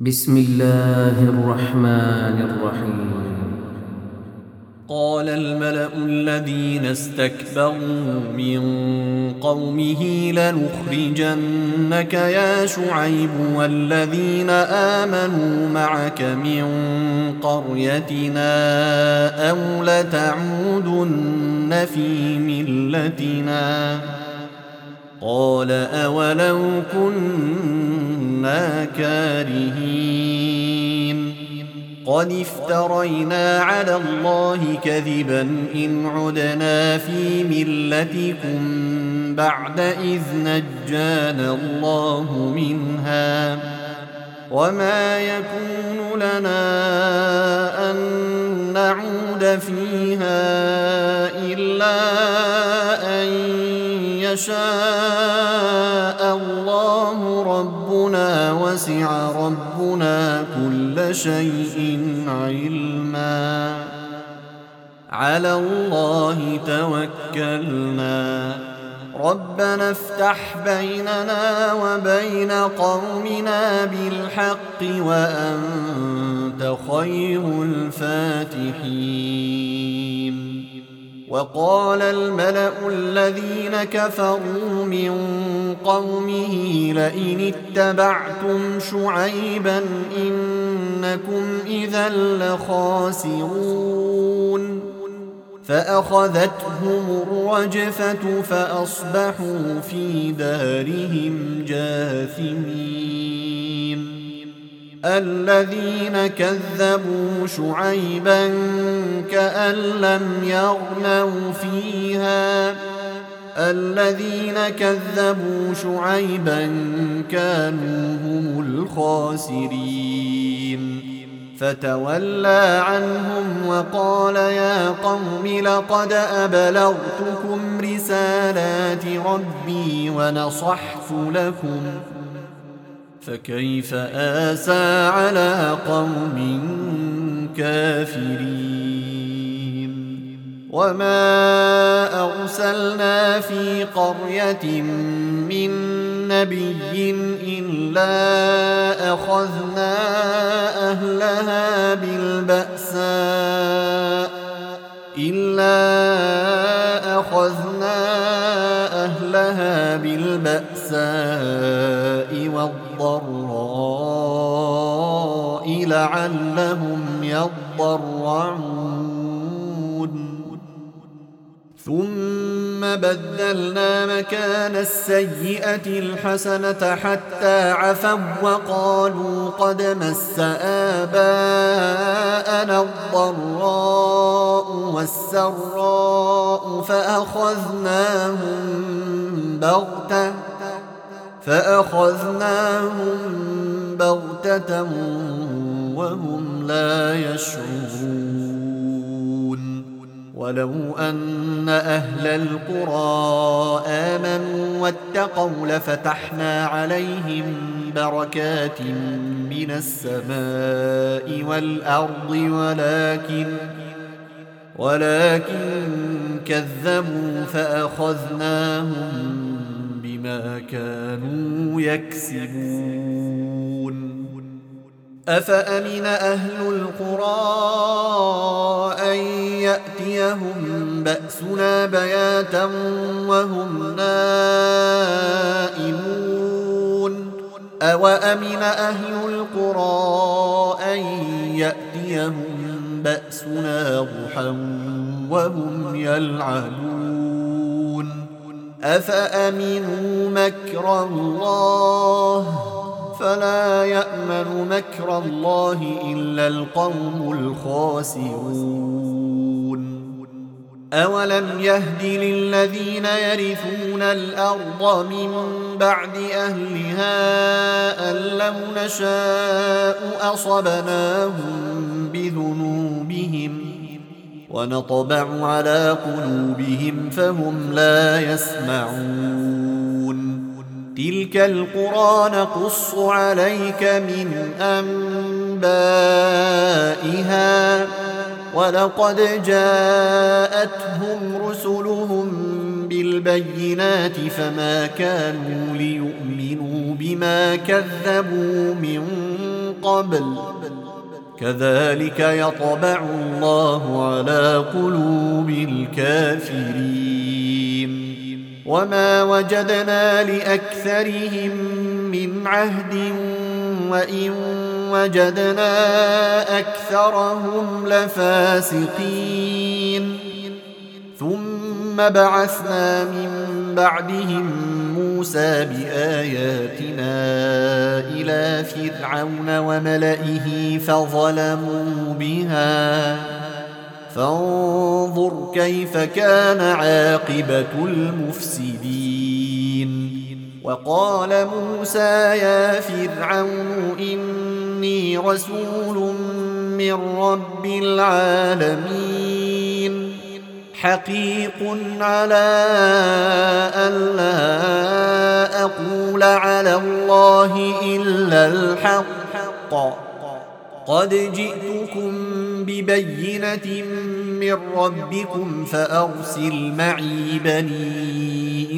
بسم الله الرحمن الرحيم. قال الملأ الذين استكبروا من قومه لنخرجنك يا شعيب والذين آمنوا معك من قريتنا أو لتعودن في ملتنا. قال أولو كنا كارهين قد افترينا على الله كذبا إن عدنا في ملتكم بعد إذ نجانا الله منها وما يكون لنا أن نعود فيها إلا أن يشاء الله ربنا وسع ربنا كل شيء علما على الله توكلنا ربنا افتح بيننا وبين قومنا بالحق وأنت خير الفاتحين. وقال الملأ الذين كفروا من قومه لئن اتبعتم شعيبا إنكم إذا لخاسرون فأخذتهم الرجفة فأصبحوا في دارهم جاثمين. الذين كذبوا شعيبا كأن لم يغنوا فيها الذين كذبوا شعيبا كانوا هم الخاسرين. فتولى عنهم وقال يا قوم لقد أبلغتكم رسالات ربي ونصحت لكم فكيف آسى على قوم كافرين. وما أرسلنا في قرية من نبي إلا أخذنا أهلها بالبأساء والضراء لعلهم يضرعون. ثم بدلنا مكان السيئة الحسنة حتى عفوا وقالوا قد مس آباءنا الضراء والسراء فأخذناهم بغتة وهم لا يشعرون. ولو أن أهل القرى آمنوا واتقوا لفتحنا عليهم بركات من السماء والأرض ولكن كذبوا فأخذناهم بما كانوا يكسبون. أفأمن أهل القرى أن يأتيهم بأسنا بياتا وهم نائمون أوأمن أهل القرى أن يأتيهم بأسنا ضحى وهم يلعبون. أفأمنوا مكر الله فلا يأمن مكر الله إلا القوم الخاسرون. أولم يهد للذين يرثون الأرض من بعد أهلها أن لو نشاء أصبناهم بذنوبهم ونطبع على قلوبهم فهم لا يسمعون. تلك القرى نقص عليك من أنبائها ولقد جاءتهم رسلهم بالبينات فما كانوا ليؤمنوا بما كذبوا من قبل كذلك يطبع الله على قلوب الكافرين وما وجدنا لأكثرهم من عهد وإن وجدنا أكثرهم لفاسقين ثم بعثنا من بعدهم موسى بآياتنا إلى فرعون وملئه فظلموا بها فانظر كيف كان عاقبة المفسدين وقال موسى يا فرعون إني رسول من رب العالمين حقيق على ألا أقول على الله إلا الحق قد جئتكم ببينة من ربكم فأرسل معي بني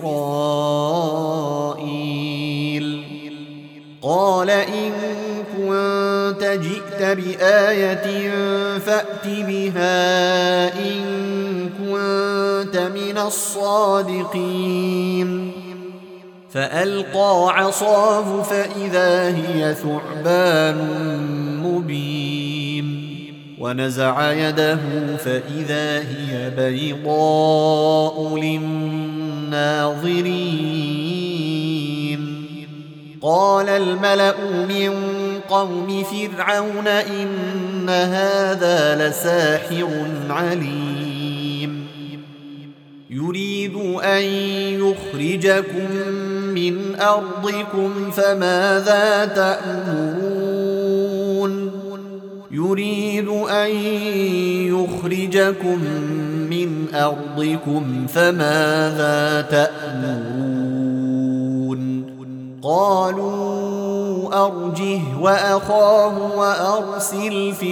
إسرائيل قال إن كنت جئت بآية فأت بها إن كنت من الصادقين فألقى عصاه فإذا هي ثعبان مبين ونزع يده فإذا هي بيضاء للناظرين قال الملأ من قوم فرعون إن هذا لساحر عليم يريد أن يخرجكم من أرضكم فماذا تأمرون يريد أن يخرجكم من أرضكم فماذا تأمرون قالوا أرجه وأخاه وأرسل في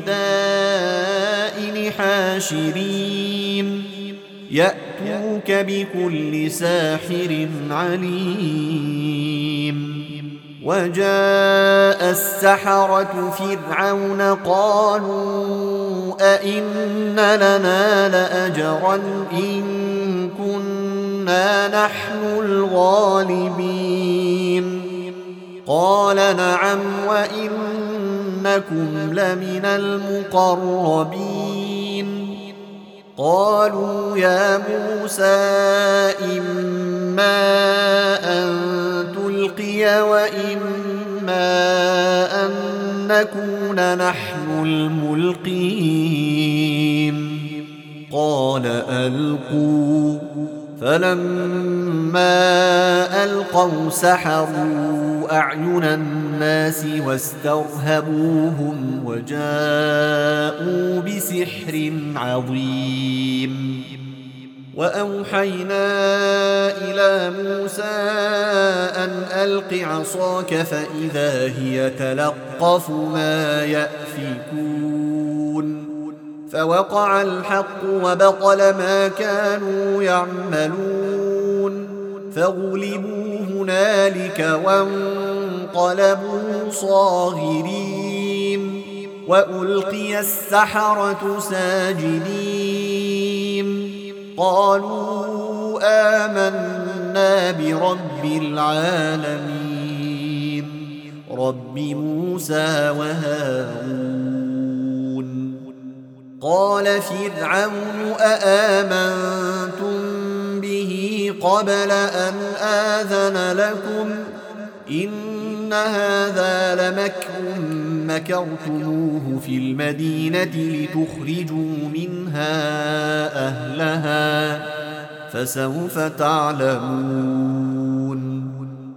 المدائن حاشرين يأتوك بكل ساحر عليم وجاء السحرة فرعون قالوا أئن لنا لأجرا إن كنا نحن الغالبين قال نعم وإنكم لمن المقربين قالوا يا موسى إما أن تلقي وإما أن نكون نحن الملقين قال ألقوا فلما ألقوا سحروا أعين الناس واسترهبوهم وجاءوا بسحر عظيم وأوحينا إلى موسى أن ألق عصاك فإذا هي تلقف ما يأفكون فوقع الحق وبطل ما كانوا يعملون فغلبوا هنالك وانقلبوا صاغرين وألقي السحرة ساجدين قالوا آمنا برب العالمين رب موسى وهارون قال فرعون أآمنتم به قبل أن آذن لكم إن هذا لمكر مكرتموه في المدينة لتخرجوا منها أهلها فسوف تعلمون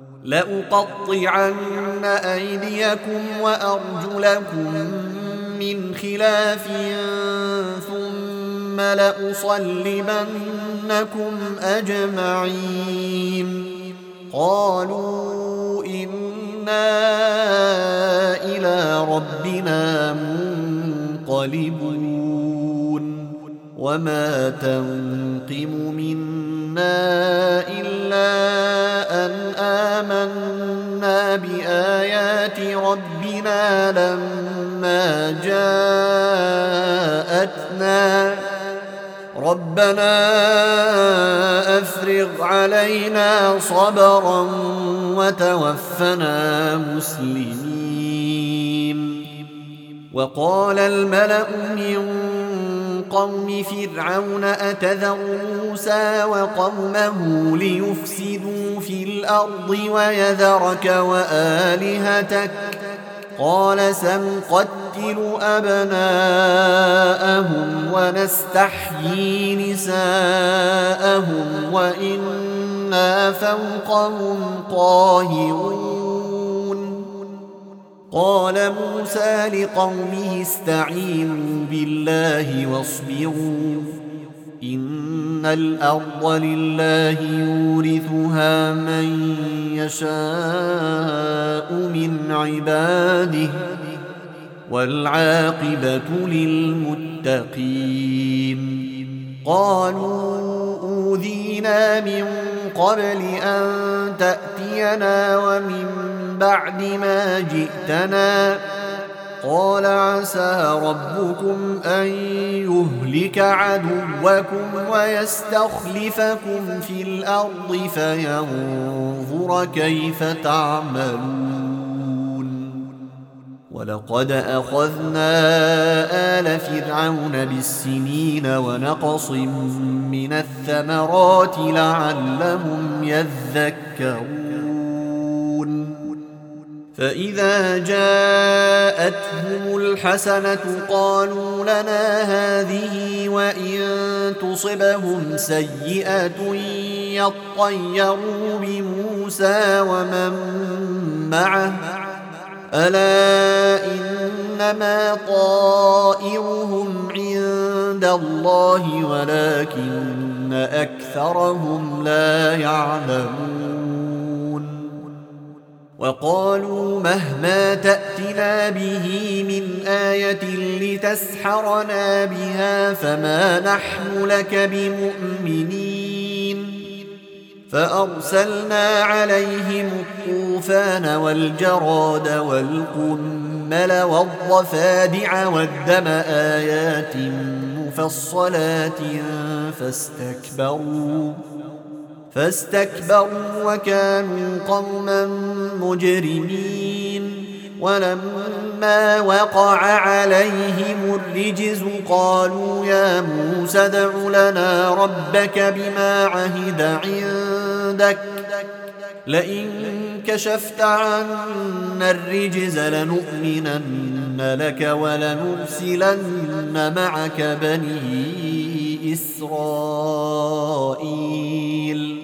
لأقطعن أيديكم وأرجلكم من خلاف ثم لأصلبنكم أجمعين قالوا إنا إلى ربنا منقلبون وما تنقم منا إلا أن آمنا بآيات ربنا لما جاءتنا ربنا أفرغ علينا صبرا وتوفنا مسلمين. وقال الملأ من قوم فرعون أتذر موسى وقومه ليفسدوا في الأرض ويذرك وآلهتك قال سنقتل أبناءهم ونستحيي نساءهم وإنا فوقهم قاهرون. قال موسى لقومه استعينوا بالله واصبروا إن الأرض لله يورثها من يشاء من عباده والعاقبة للمتقين. قالوا أوذينا من قبل أن تأتينا ومن بعد ما جئتنا قال عسى ربكم أن يهلك عدوكم ويستخلفكم في الأرض فينظر كيف تعملون. ولقد أخذنا آل فرعون بالسنين ونقص من الثمرات لعلهم يذكرون. فإذا جاءتهم الحسنة قالوا لنا هذه وإن تصبهم سيئة يطيروا بموسى ومن معه ألا إنما طائرهم عند الله ولكن أكثرهم لا يعلمون. وقالوا مهما تأتنا به من آية لتسحرنا بها فما نحن لك بمؤمنين. فأرسلنا عليهم الطوفان والجراد والقمل والضفادع والدم آيات مفصلات فاستكبروا وكانوا قوما مجرمين. ولما وقع عليهم الرجز قالوا يا موسى ادع لنا ربك بما عهد عندك لئن كشفت عنا الرجز لنؤمنن لك ولنرسلن معك بني إسرائيل.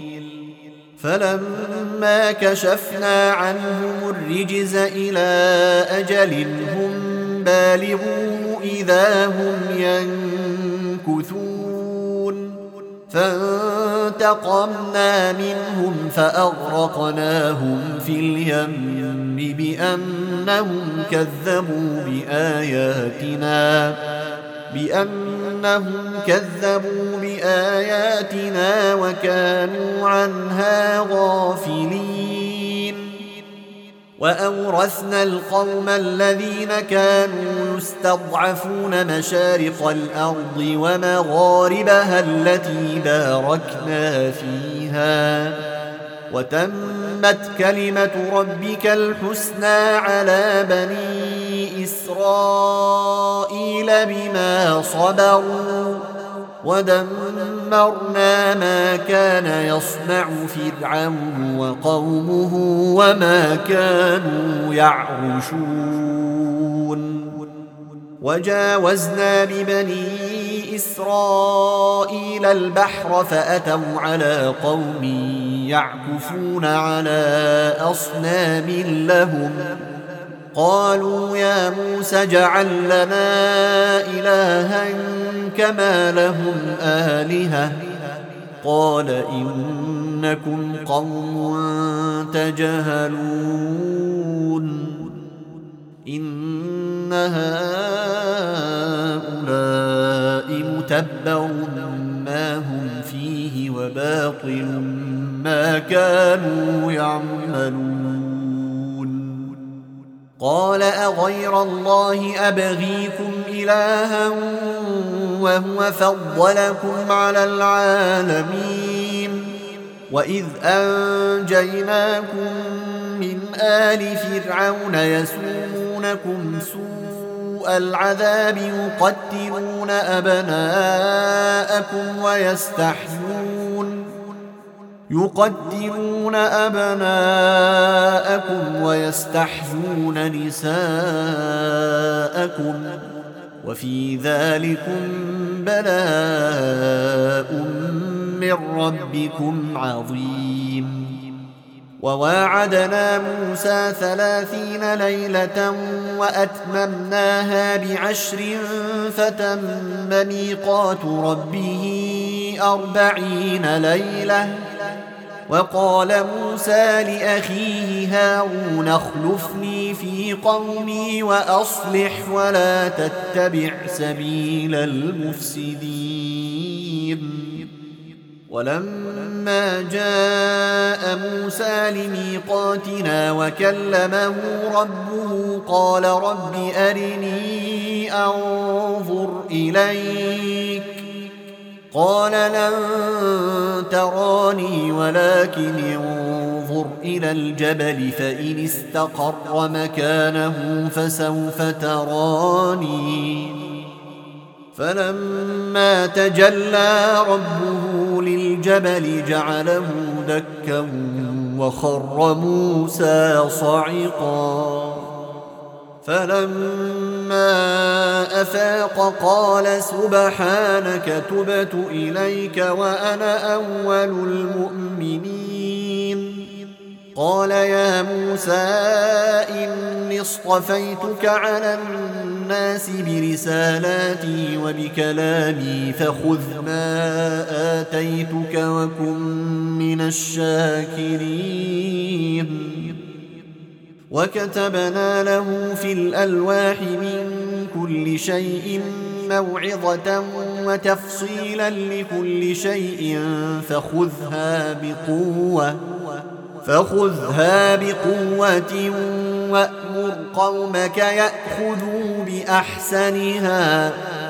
فلما كشفنا عنهم الرجز إلى أجل هم بالغوه إذا هم ينكثون. فانتقمنا منهم فأغرقناهم في اليم بأنهم كذبوا بآياتنا وكانوا عنها غافلين. وأورثنا القوم الذين كانوا يستضعفون مشارق الأرض ومغاربها التي باركنا فيها وتمت كلمة ربك الحسنى على بني إسرائيل بما صبروا ودمرنا ما كان يصنع فرعون وقومه وما كانوا يعرشون. وجاوزنا ببني إسرائيل البحر فأتوا على قوم يعكفون على أصنام لهم قالوا يا موسى اجعل لنا إلها كما لهم آلهة قال إنكم قوم تجهلون. إن هؤلاء متبر ما هم فيه وباطل ما كانوا يعملون. قال أغير الله أبغيكم إلها وهو فضلكم على العالمين وإذ أنجيناكم من آل فرعون يسومونكم سوء العذاب يقتلون أبناءكم ويستحيون نساءكم وفي ذلكم بلاء من ربكم عظيم وواعدنا موسى 30 ليلة وأتممناها ب10 فتم ميقات ربه 40 ليلة وقال موسى لأخيه هارون اخلفني في قومي وأصلح ولا تتبع سبيل المفسدين ولما جاء موسى لميقاتنا وكلمه ربه قال رب أرني أنظر إليك قال لن تراني ولكن انظر إلى الجبل فإن استقر مكانه فسوف تراني فلما تجلى ربه للجبل جعله دكا وخر موسى صعقا فلما أفاق قال سبحانك تبت إليك وأنا أول المؤمنين قال يا موسى إني اصطفيتك على الناس برسالاتي وبكلامي فخذ ما آتيتك وكن من الشاكرين وكتبنا له في الألواح من كل شيء موعظة وتفصيلا لكل شيء فخذها بقوة وأمر قومك يأخذوا بأحسنها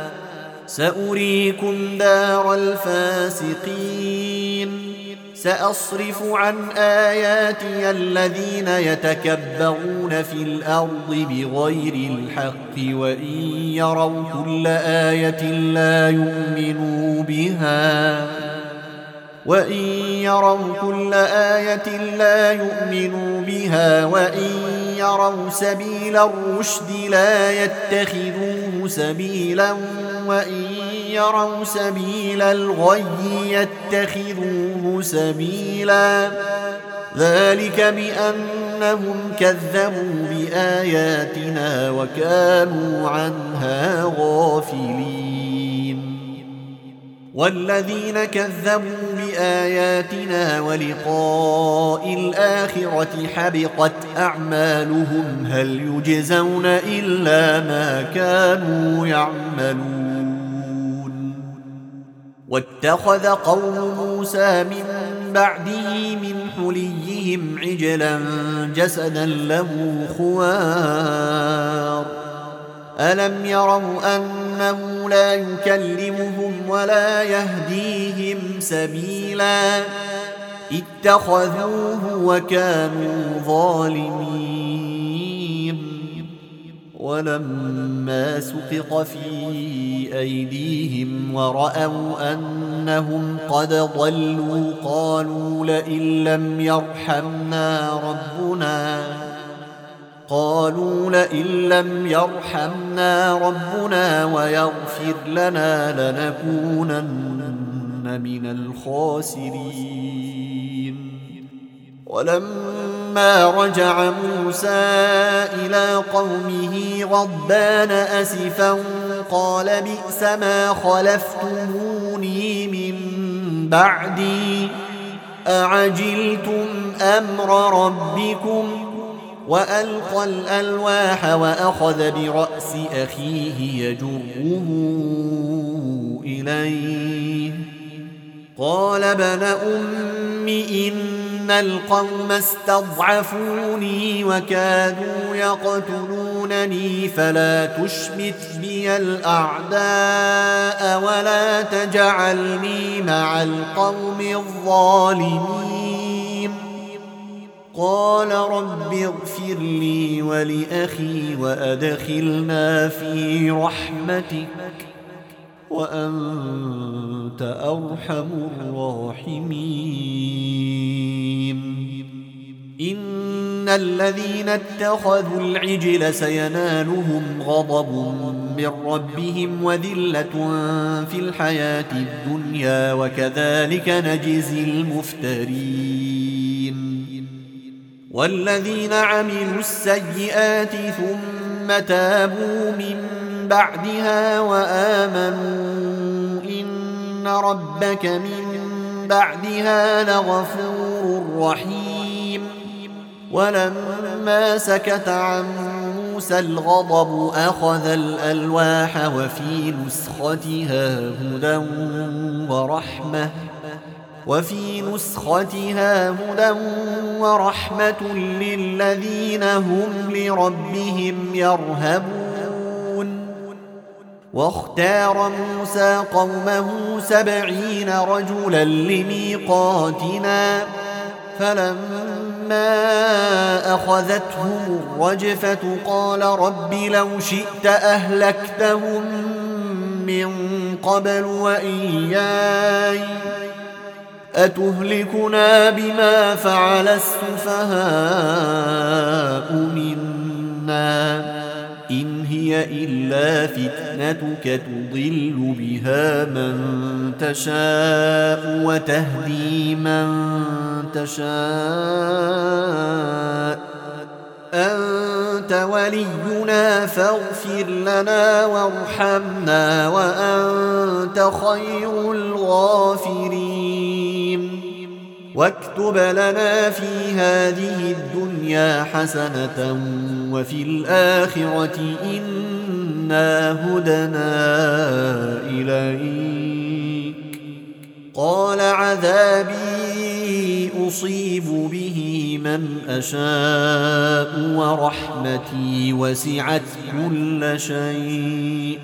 سأريكم دار الفاسقين سأصرف عن آياتي الذين يتكبرون في الأرض بغير الحق وإن يروا كل آية لا يؤمنوا بها وإن يروا سبيل الرشد لا يتخذوه سبيلا وإن يروا سبيل الغي يتخذوه سبيلا ذلك بأنهم كذبوا بآياتنا وكانوا عنها غافلين والذين كذبوا بآياتنا ولقاء الآخرة حبطت أعمالهم هل يجزون إلا ما كانوا يعملون واتخذ قوم موسى من بعده من حليهم عجلا جسدا له خوار ألم يروا أنه لا يكلمهم ولا يهديهم سبيلا اتخذوه وكانوا ظالمين ولما سقط في أيديهم ورأوا أنهم قد ضلوا قالوا لئن لم يرحمنا ربنا ويغفر لنا لنكونن من الخاسرين ولما رجع موسى إلى قومه غضبان أسفا قال بئس ما خلفتموني من بعدي أعجلتم أمر ربكم وألقى الألواح وأخذ برأس أخيه يجره إليه قال ابن أم إن القوم استضعفوني وكادوا يقتلونني فلا تشمت بي الأعداء ولا تجعلني مع القوم الظالمين. قال رب اغفر لي ولأخي وأدخلنا في رحمتك وأنت أرحم الراحمين. إن الذين اتخذوا العجل سينالهم غضب من ربهم وذلة في الحياة الدنيا وكذلك نجزي المفترين. والذين عملوا السيئات ثم تابوا من بعدها وآمنوا إن ربك من بعدها لغفور رحيم. ولما سكت عن موسى الغضب أخذ الألواح وفي نسختها هدى ورحمة للذين هم لربهم يرهبون. واختار موسى قومه 70 رجلا لميقاتنا فلما أخذتهم الرجفة قال رب لو شئت أهلكتهم من قبل وإياي أتهلكنا بما فعل السفهاء منا إن هي إلا فتنتك تضل بها من تشاء وتهدي من تشاء أنت ولينا فاغفر لنا وارحمنا وأنت خير الغافرين. واكتب لنا في هذه الدنيا حسنة وفي الآخرة إنا هدنا إليك. قال عذابي أصيب به من أشاء ورحمتي وسعت كل شيء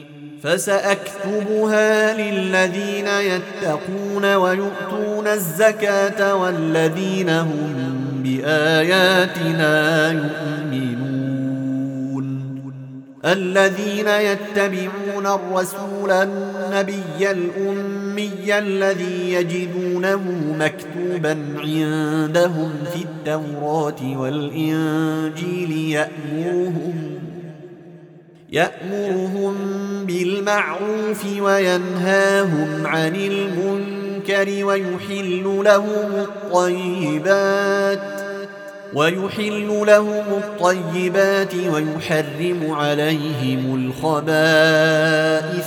فسأكتبها للذين يتقون ويؤتون الزكاة والذين هم بآياتنا يؤمنون. الذين يتبعون الرسول النبي الأمي الذي يجدونه مكتوبا عندهم في التوراة والإنجيل يأمرهم بالمعروف وينهاهم عن المنكر ويحل لهم الطيبات ويحرم عليهم الخبائث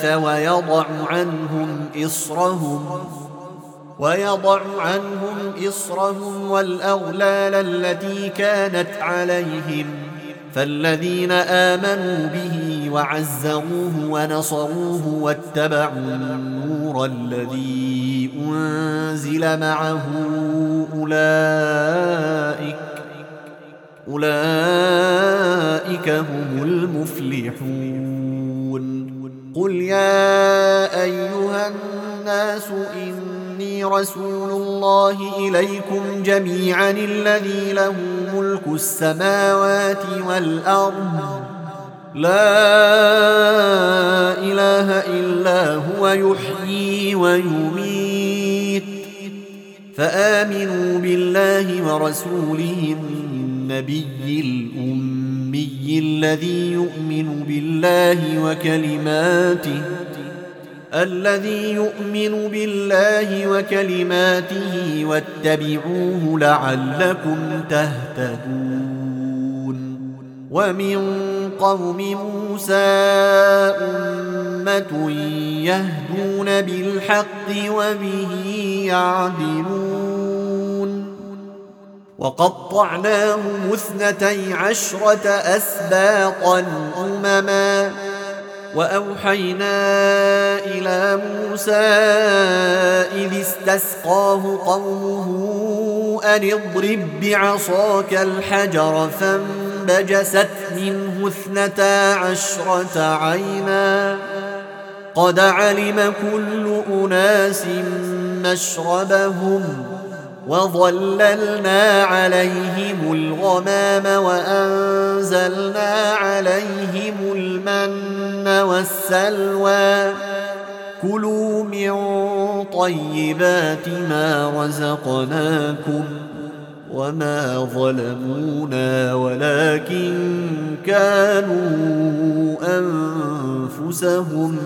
ويضع عنهم إصرهم والأغلال التي كانت عليهم. فالذين آمنوا به وعزروه ونصروه واتبعوا النور الذي أنزل معه أولئك هم المفلحون. قل يا أيها الناس إني رسول الله إليكم جميعا الذي له ملك السماوات والأرض لا إله إلا هو يحيي ويميت فآمنوا بالله ورسوله النبي الأمي الذي يؤمن بالله وكلماته واتبعوه لعلكم تهتدون. ومن قوم موسى أمة يهدون بالحق وبه يعدلون. وقطعناهم 12 أسباطا أمما وأوحينا إلى موسى إذ استسقاه قومه أن اضرب بعصاك الحجر فانبجست منه 12 عينا قد علم كل أناس مشربهم وظللنا عليهم الغمام وأنزلنا عليهم المن والسلوى كلوا من طيبات ما رزقناكم وما ظلمونا ولكن كانوا أنفسهم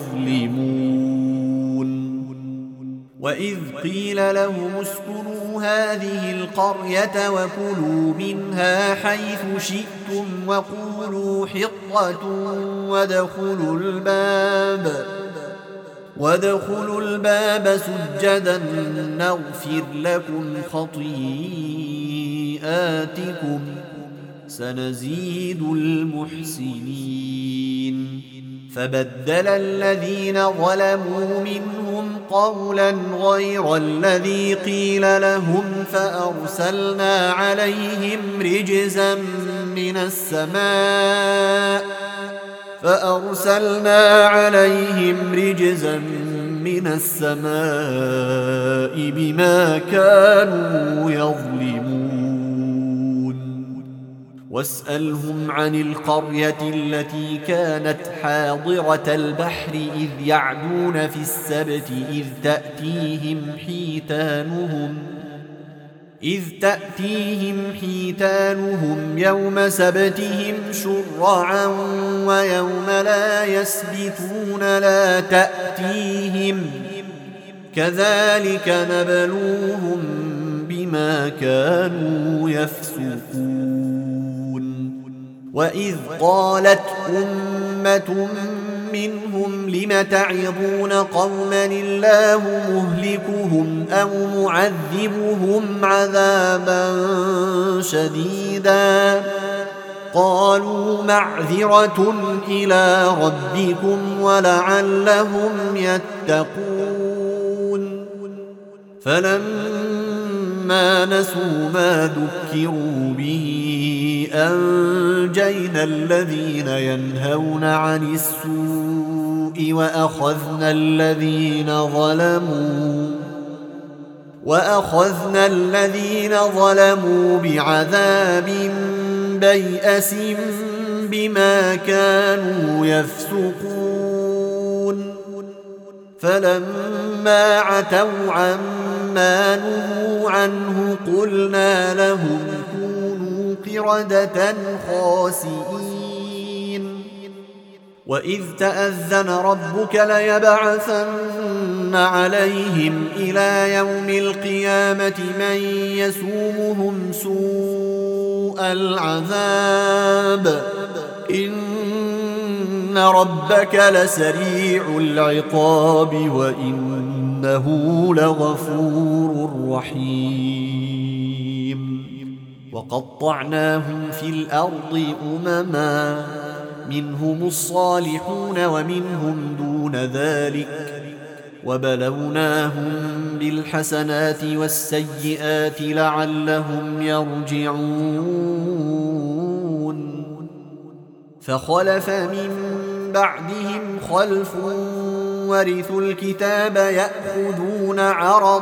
يظلمون وإذ قيل لهم اسكنوا هذه القرية وكلوا منها حيث شئتم وقولوا حطة وادخلوا الباب سجدا نغفر لكم خطيئاتكم سنزيد المحسنين فبدل الذين ظلموا منهم قولا غير الذي قيل لهم فأرسلنا عليهم رجزا من السماء بما كانوا يظلمون واسألهم عن القرية التي كانت حاضرة البحر إذ يعدون في السبت إذ تأتيهم حيتانهم يوم سبتهم شرعا ويوم لا يسبتون لا تأتيهم كذلك نبلوهم بما كانوا يفسقون وإذ قالت أمة منهم لم تعظون قوما الله مهلكهم أو معذبهم عذابا شديدا قالوا معذرة إلى ربكم ولعلهم يتقون فلما نسوا ما ذكروا به أنجينا الذين ينهون عن السوء وأخذنا الذين ظلموا بعذاب بيئس بما كانوا يفسقون فلما عتوا عما نهوا عنه قلنا لهم كونوا قردة خاسئين وإذ تأذن ربك ليبعثن عليهم إلى يوم القيامة من يسومهم سوء العذاب إن ربك لسريع العقاب وإنه لغفور رحيم وقطعناهم في الأرض أمما منهم الصالحون ومنهم دون ذلك وبلوناهم بالحسنات والسيئات لعلهم يرجعون فخلف من بعدهم خلف ورثوا الكتاب يأخذون عرض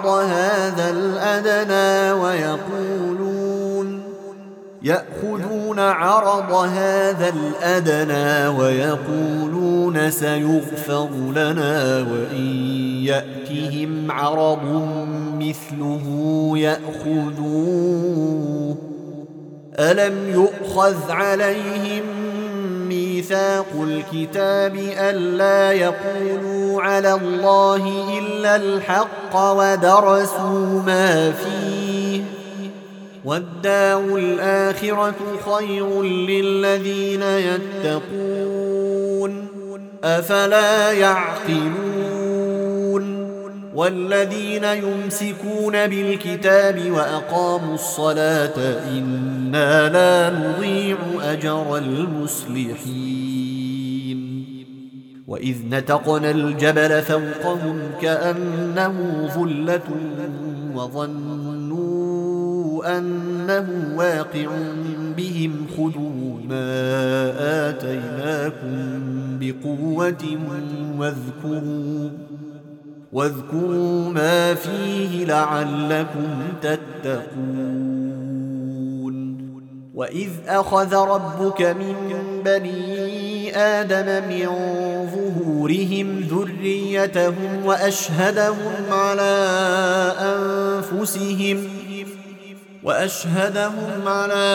هذا الأدنى ويقولون سيغفر لنا وإن يأتهم عرض مثله يأخذوه ألم يؤخذ عليهم ميثاق الكتاب ألا يقولوا على الله إلا الحق ودرسوا ما فيه والدار الآخرة خير للذين يتقون أفلا يعقلون والذين يمسكون بالكتاب وأقاموا الصلاة إنا لا نضيع أجر المصلحين وإذ نتقنا الجبل فوقهم كأنه ظلة وظنوا أنه واقع بهم خذوا ما آتيناكم بقوة واذكروا ما فيه لعلكم تتقون وإذ أخذ ربك من بني آدم من ظهورهم ذريتهم وأشهدهم على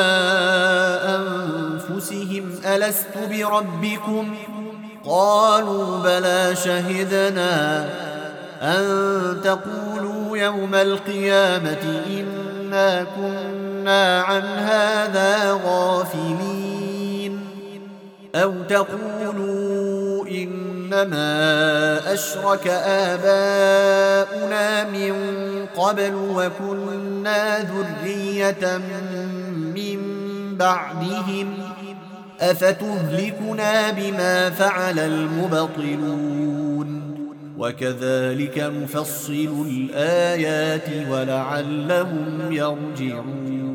أنفسهم ألست بربكم قالوا بلى شهدنا أن تقولوا يوم القيامة إنا كنا عن هذا غافلين أو تقولوا إنما أشرك آباؤنا من قبل وكنا ذرية من بعدهم أفتهلكنا بما فعل المبطلون وكذلك نفصل الآيات ولعلهم يرجعون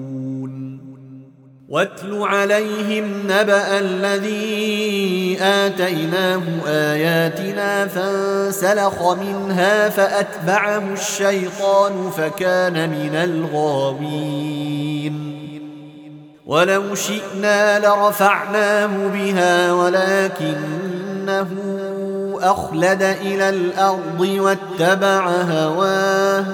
واتل عليهم نبأ الذي آتيناه آياتنا فانسلخ منها فأتبعه الشيطان فكان من الغاوين ولو شئنا لرفعناه بها ولكنه أخلد إلى الأرض واتبع هواه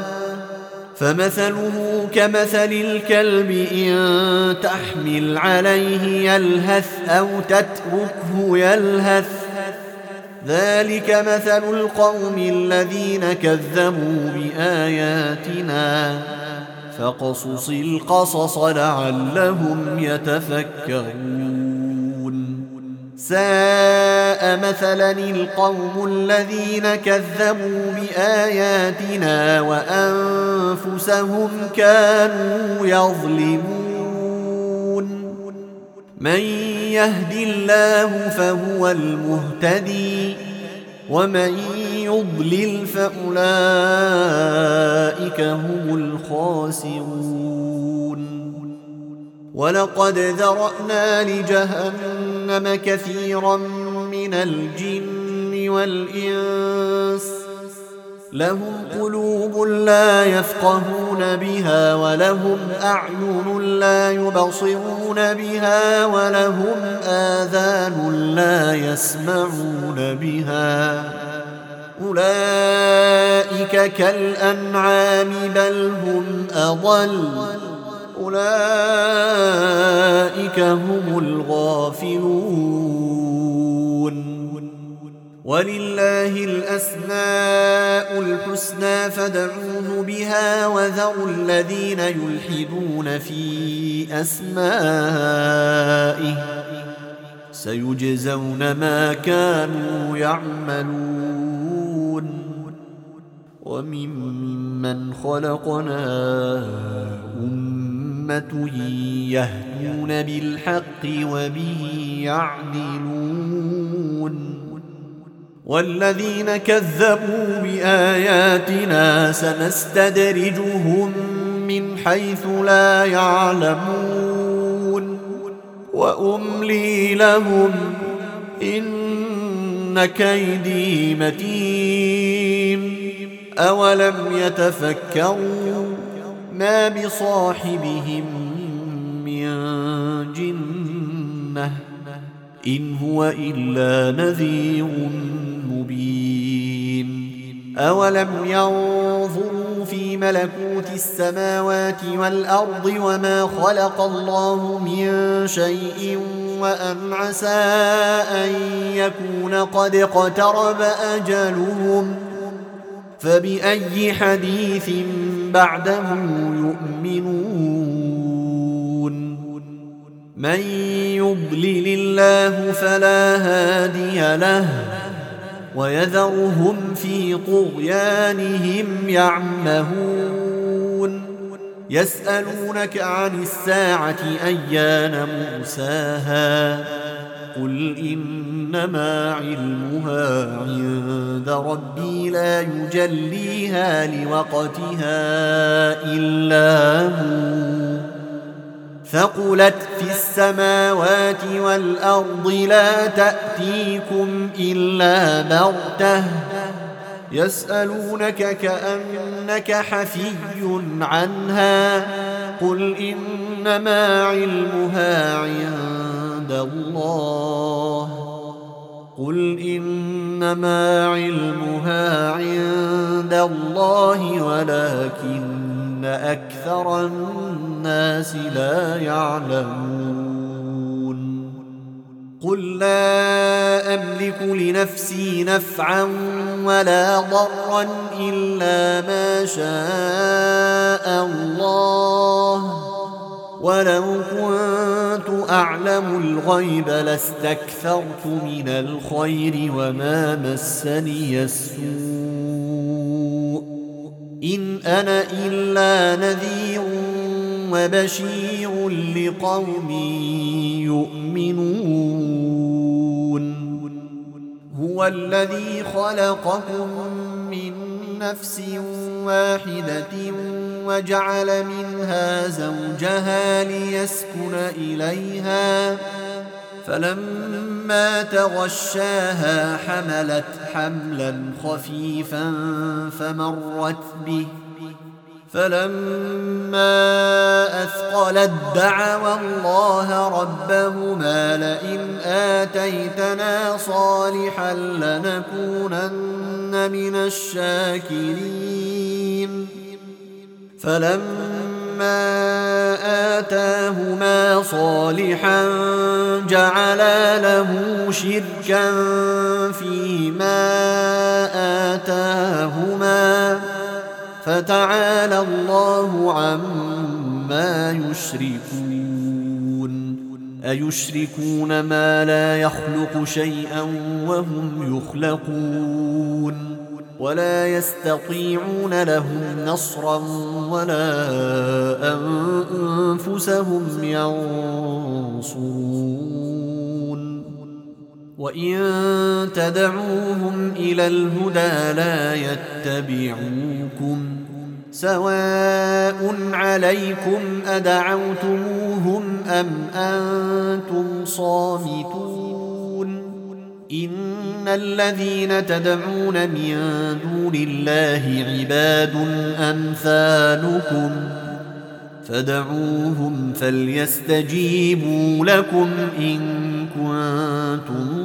فمثله كمثل الكلب إن تحمل عليه يلهث أو تتركه يلهث ذلك مثل القوم الذين كذبوا بآياتنا فاقصص القصص لعلهم يتفكرون ساء مثلا القوم الذين كذبوا بآياتنا وأنفسهم كانوا يظلمون من يهد الله فهو المهتدي ومن يضلل فأولئك هم الخاسرون ولقد ذرأنا لجهنم كثيرا من الجن والإنس لهم قلوب لا يفقهون بها ولهم أعين لا يبصرون بها ولهم آذان لا يسمعون بها أولئك كالأنعام بل هم أضل أولئك هم الغافلون ولله الأسماء الحسنى فادعوه بها وذروا الذين يلحدون في أسمائه سيجزون ما كانوا يعملون وممن خلقنا أمة يهدون بالحق وبه يعدلون والذين كذبوا بآياتنا سنستدرجهم من حيث لا يعلمون وأملي لهم إن كيدي متين أولم يتفكروا ما بصاحبهم من جنة إن هو إلا نذير مبين أولم ينظروا في ملكوت السماوات والأرض وما خلق الله من شيء وأن عسى أن يكون قد اقترب أجلهم فبأي حديث بعده يؤمنون من يضلل الله فلا هادي له ويذرهم في طغيانهم يعمهون يسألونك عن الساعة أيان مرساها قل إنما علمها عند ربي لا يجليها لوقتها إلا هو ثقلت في السماوات والأرض لا تأتيكم إلا بغتة يسألونك كأنك حفي عنها قل إنما علمها عند الله ولكن أكثر الناس لا يعلمون قل لا أملك لنفسي نفعا ولا ضرا إلا ما شاء الله ولو كنت أعلم الغيب لاستكثرت من الخير وما مسني السوء إن أنا إلا نذير وبشير لقوم يؤمنون هو الذي خلقكم من نفس واحدة وجعل منها زوجها ليسكن إليها فلما تغشاها حملت حملا خفيفا فمرت به فلما أثقلت دعوا الله ربهما لئن آتيتنا صالحا لنكونن من الشاكرين فلما آتاهما صالحا جعلا له شركا فيما آتاهما فتعالى الله عما يشركون أيشركون ما لا يخلق شيئا وهم يخلقون ولا يستطيعون لهم نصرا ولا أنفسهم ينصرون وإن تدعوهم إلى الهدى لا يتبعوكم سواء عليكم أدعوتموهم أم أنتم صامتون إن الذين تدعون من دون الله عباد أمثالكم فدعوهم فليستجيبوا لكم إن كنتم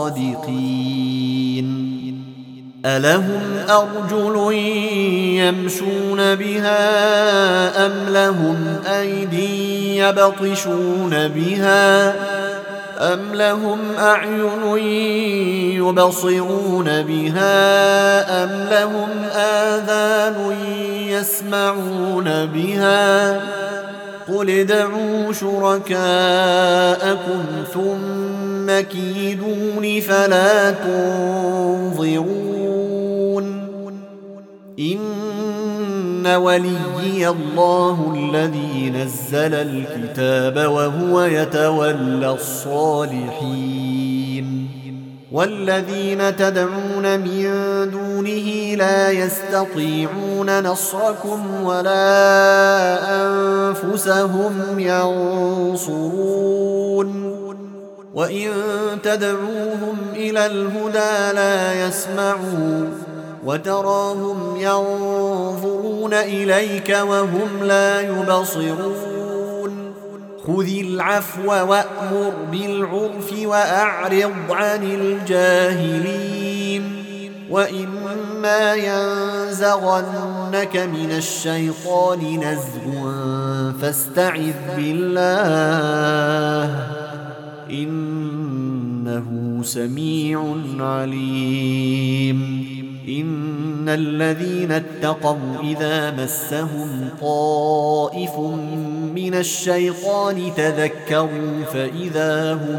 صادقين ألهم أرجل يمشون بها أم لهم أيدي يبطشون بها أم لهم أعين يبصرون بها أم لهم آذان يسمعون بها قل ادعوا شركاءكم ثم كيدون فلا تنظرون إن وليي الله الذي نزل الكتاب وهو يتولى الصالحين والذين تدعون من دونه لا يستطيعون نصركم ولا أنفسهم ينصرون وإن تدعوهم إلى الهدى لا يسمعون وتراهم ينظرون إليك وهم لا يبصرون خذ العفو وأمر بالعرف وأعرض عن الجاهلين وإما ينزغنك من الشيطان نزغ فاستعذ بالله إنه سميع عليم إن الذين اتقوا إذا مسهم طائف من الشيطان تذكروا فإذا هم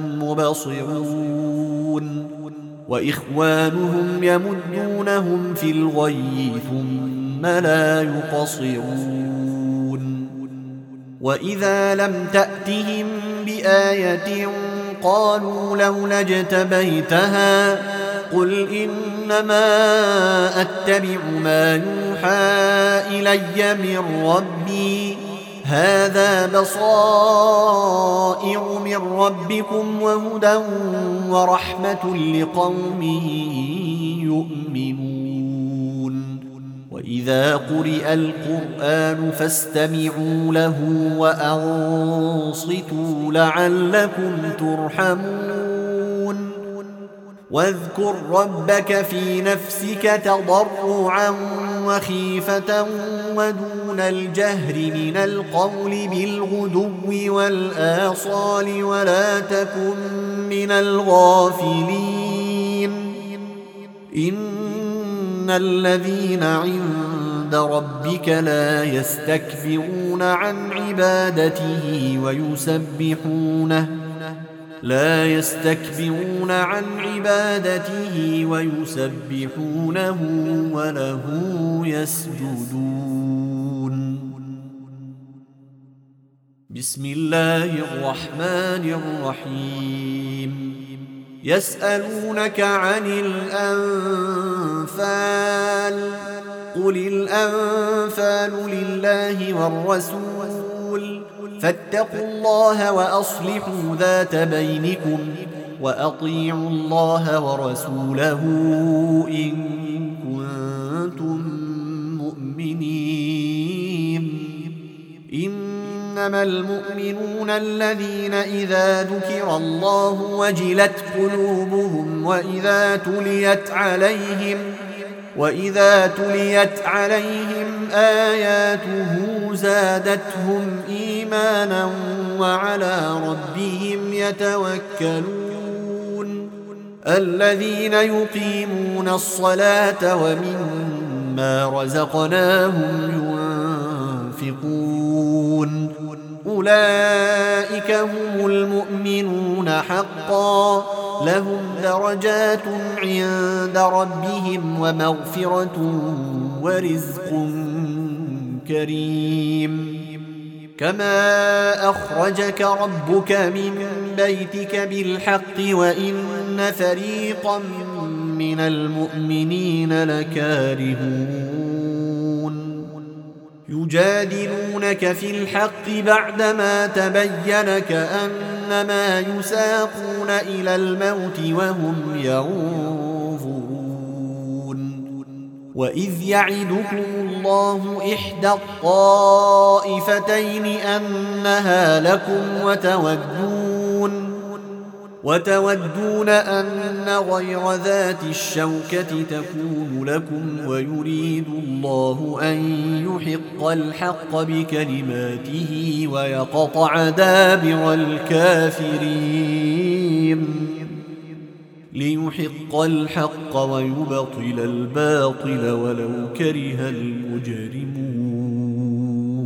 مبصرون وإخوانهم يمدونهم في الغي ثم لا يقصرون وإذا لم تأتهم بآية قالوا لولا اجتبيتها قل إنما أتبع ما يوحى إلي من ربي هذا بصائر من ربكم وهدى ورحمة لقوم يؤمنون وإذا قرئ القرآن فاستمعوا له وأنصتوا لعلكم ترحمون واذكر ربك في نفسك تضرعا وخيفة ودون الجهر من القول بالغدو والآصال ولا تكن من الغافلين إن الذين عند ربك لا يستكبرون عن عبادته ويسبحونه وله يسجدون بسم الله الرحمن الرحيم يسألونك عن الأنفال قل الأنفال لله والرسول فاتقوا الله وأصلحوا ذات بينكم وأطيعوا الله ورسوله إن كنتم مؤمنين إنما المؤمنون الذين إذا ذكر الله وجلت قلوبهم وإذا تليت عليهم آياته زادتهم إيمانا وعلى ربهم يتوكلون الذين يقيمون الصلاة ومما رزقناهم ينفقون أولئك هم المؤمنون حقا لهم درجات عند ربهم ومغفرة ورزق كريم كما أخرجك ربك من بيتك بالحق وإن فريقا من المؤمنين لكارهون يجادلونك في الحق بعدما تبين كأنما يساقون إلى الموت وهم ينظرون وإذ يعدكم الله إحدى الطائفتين أنها لكم وتودون أن غير ذات الشوكة تكون لكم ويريد الله أن يحق الحق بكلماته ويقطع دابر الكافرين ليحق الحق ويبطل الباطل ولو كره المجرمون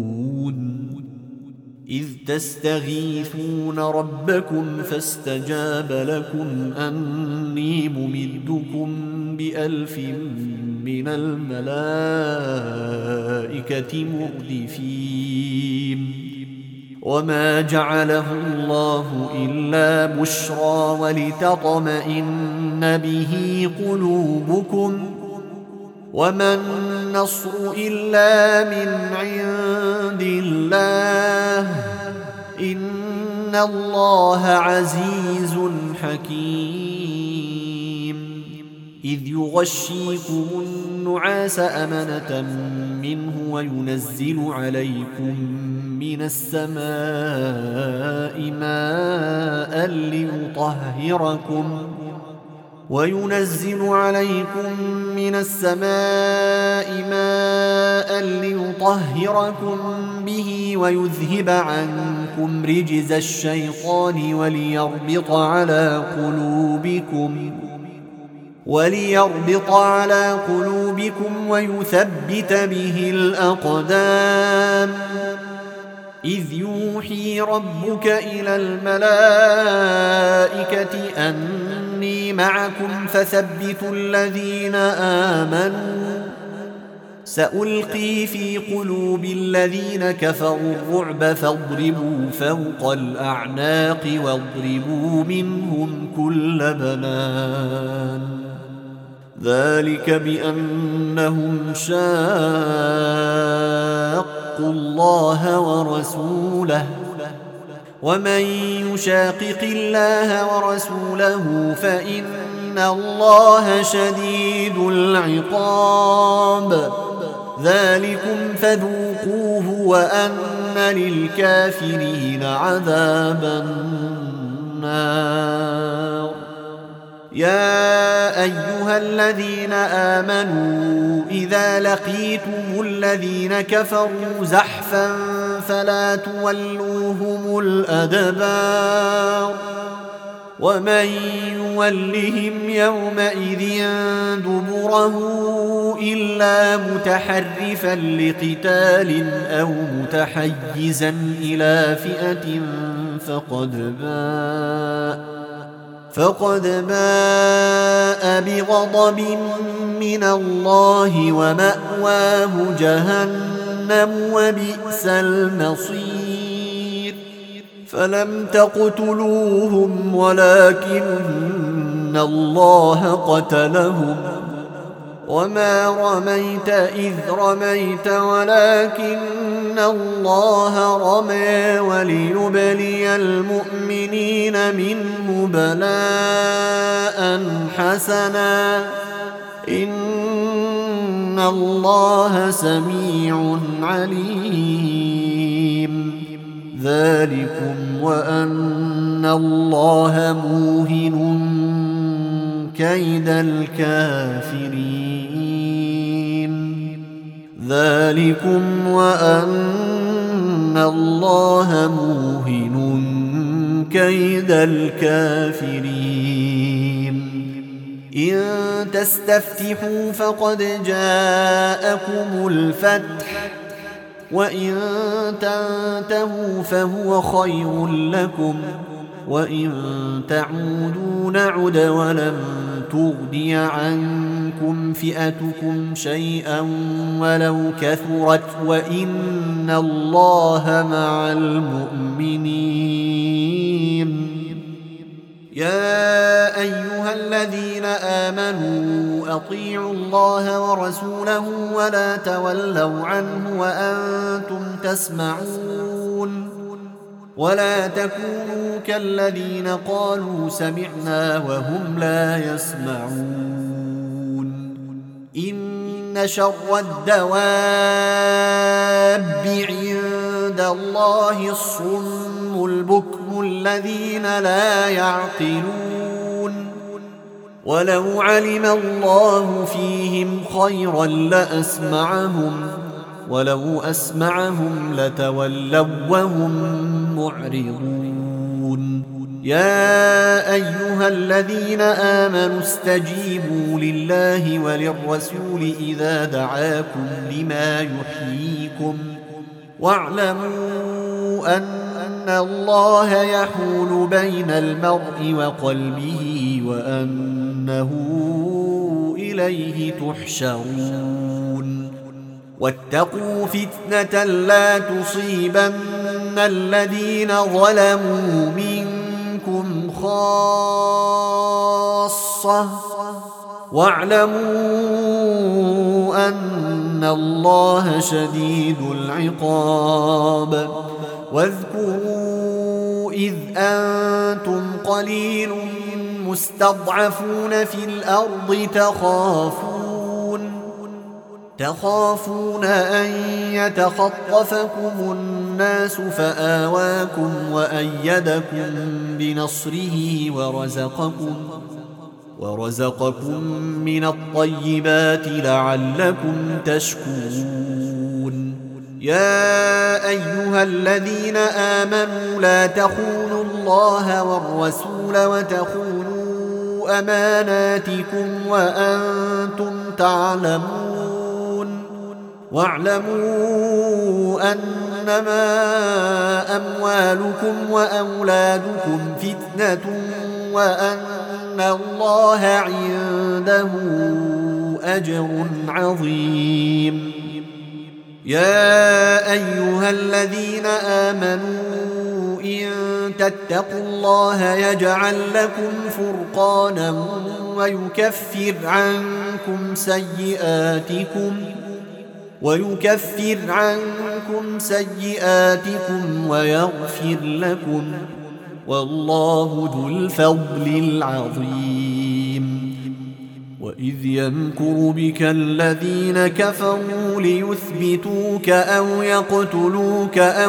إذ تستغيثون ربكم فاستجاب لكم أني ممدكم ب1000 من الملائكة مردفين وما جعله الله إلا بشرى ولتطمئن به قلوبكم وما النصر إلا من عند الله إن الله عزيز حكيم إذ يغشيكم النعاس أمنة منه وينزل عليكم من السماء ماء ليطهركم به ويذهب عنكم رجز الشيطان وليربط على قلوبكم ويثبت به الأقدام إذ يوحي ربك إلى الملائكة أني معكم فثبتوا الذين آمنوا سألقي في قلوب الذين كفروا الرعب فاضربوا فوق الأعناق واضربوا منهم كل بنان ذلك بأنهم شاقوا الله ورسوله ومن يشاقق الله ورسوله فإن الله شديد العقاب ذلكم فذوقوه وأن للكافرين عذاب النار يا أيها الذين آمنوا إذا لقيتم الذين كفروا زحفا فلا تولوهم الأدبار ومن يولهم يومئذ دبره إلا متحرفا لقتال أو متحيزا إلى فئة فقد باء بغضب من الله ومأواه جهنم وبئس المصير فلم تقتلوهم ولكن الله قتلهم وما رميت إذ رميت ولكن الله رمى وليبلي المؤمنين منه بلاء حسنا إن الله سميع عليم ذلكم وأن الله موهن كيد ذلكم وأن الله موهن كيد الكافرين إن تستفتحوا فقد جاءكم الفتح وإن تنتهوا فهو خير لكم وإن تعودوا نعد ولن تغني عنكم فئتكم شيئا ولو كثرت وإن الله مع المؤمنين يا أيها الذين آمنوا أطيعوا الله ورسوله ولا تولوا عنه وأنتم تسمعون ولا تكونوا كالذين قالوا سمعنا وهم لا يسمعون إن شر الدواب عند الله الصم البكم الذين لا يعقلون ولو علم الله فيهم خيرا لأسمعهم ولو أسمعهم لتولوا وهم معرضون يا أيها الذين آمنوا استجيبوا لله وللرسول إذا دعاكم لما يحييكم واعلموا أن الله يحول بين المرء وقلبه وأنه إليه تحشرون واتقوا فتنة لا تصيبن الذين ظلموا منكم خاصة واعلموا أن الله شديد العقاب واذكروا إذ أنتم قليل مستضعفون في الأرض تخافون أن يتخطفكم الناس فآواكم وأيدكم بنصره ورزقكم من الطيبات لعلكم تشكرون يا أيها الذين آمنوا لا تخونوا الله والرسول وتخونوا أماناتكم وأنتم تعلمون واعلموا أنما أموالكم وأولادكم فتنة وأن الله عنده أجر عظيم يا أيها الذين آمنوا إن تتقوا الله يجعل لكم فرقانا ويكفر عنكم سيئاتكم ويغفر لكم والله ذو الفضل العظيم. وإذ يمكر بك الذين كفروا ليثبتوك أو يقتلوك أو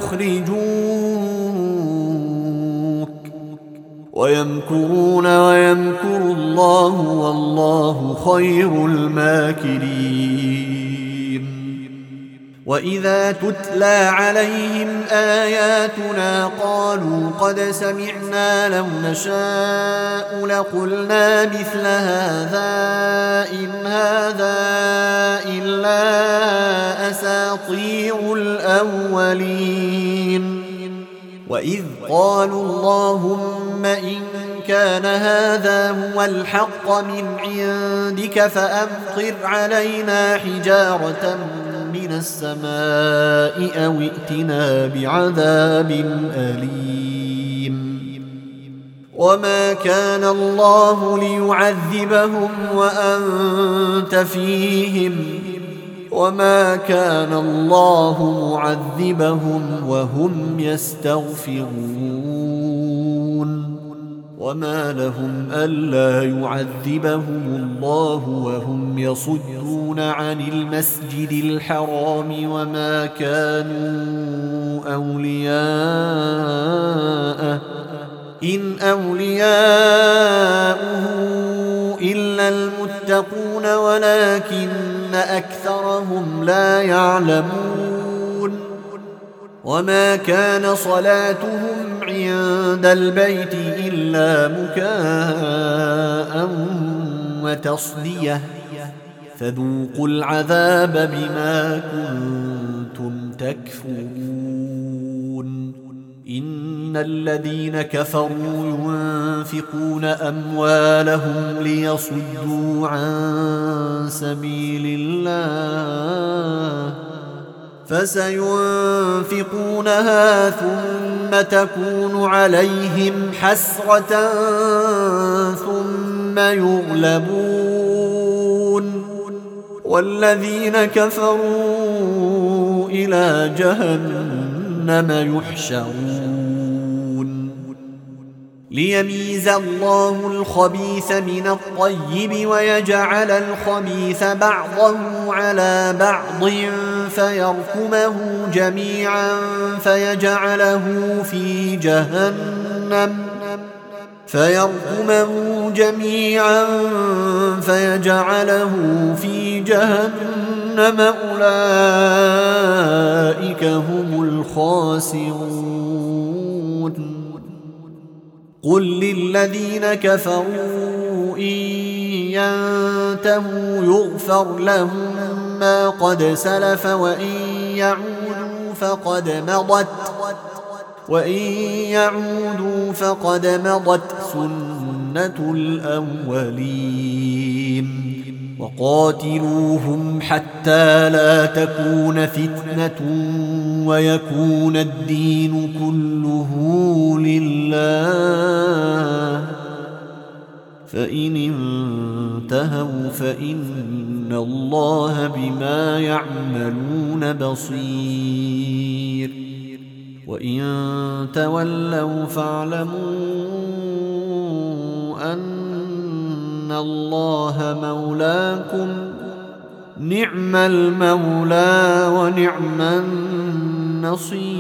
يخرجوك ويمكرون ويمكر الله والله خير الماكرين. وإذا تتلى عليهم آياتنا قالوا قد سمعنا لو نشاء لقلنا مثل هذا إن هذا إلا أساطير الأولين. وإذ قالوا اللهم إن كان هذا هو الحق من عندك فأمطر علينا حجارة من السماء أو ائتنا بعذاب أليم. وما كان الله ليعذبهم وأنت فيهم وما كان الله معذبهم وهم يستغفرون. وما لهم ألا يعذبهم الله وهم يصدون عن المسجد الحرام وما كانوا أولياءه إن أولياؤه إلا المتقون ولكن أكثرهم لا يعلمون. وما كان صلاتهم عند البيت إلا مكاء وتصدية فذوقوا العذاب بما كنتم تكفرون. إن الذين كفروا ينفقون أموالهم ليصدوا عن سبيل الله فسينفقونها ثم تكون عليهم حسرة ثم يغلبون والذين كفروا إلى جهنم يحشرون. ليميز الله الخبيث من الطيب ويجعل الخبيث بعضه على بعض فيركمه جميعا فيجعله في جهنم أولئك هم الخاسرون. قل للذين كفروا إن ينتهوا يغفر لهم ما قد سلف وإن يعودوا فقد مضت سنة الأولين. وقاتلوهم حتى لا تكون فتنة ويكون الدين كله لله فإن انتهوا فإن الله بما يعملون بصير. وإن تولوا فاعلموا أن الله مولاكم نعم المولى ونعم النصير.